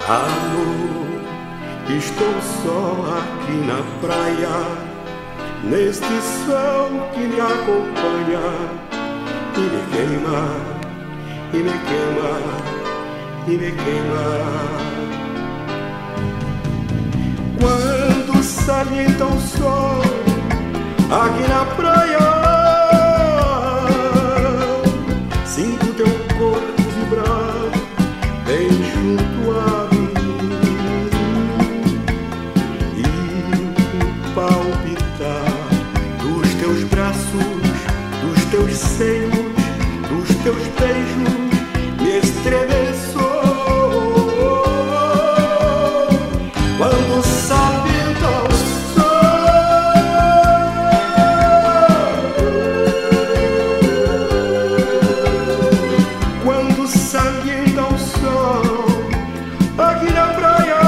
Amor, estou só aqui na praia, neste sol que me acompanha e me queima, e me queima, e me queima. Quando salienta o sol aqui na praia, sinto teu corpo vibrar bem junto a mim e o palpitar dos teus braços, dos teus seios, dos teus beijos me estremeçou. Quando salienta o salienta o sol aqui na praia,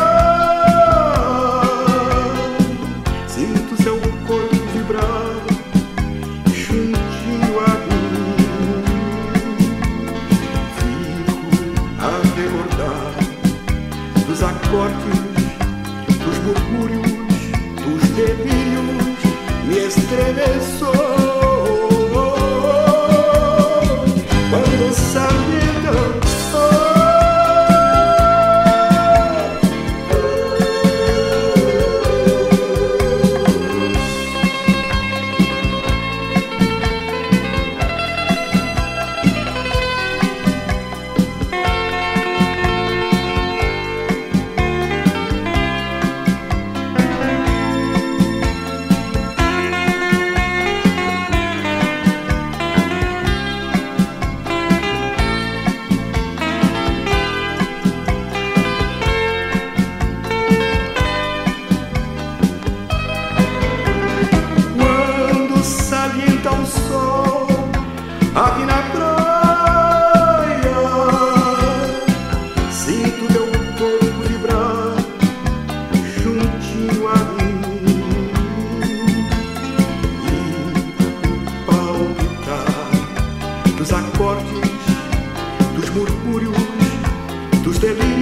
sinto seu corpo vibrar juntinho a mim. Fico a recordar dos acordes, dos murmúrios, dos delírios, me estremeçou. Quando salienta o sol aqui na praia, sinto teu corpo vibrar juntinho a mim e palpitar dos acordes, dos murmúrios, dos delírios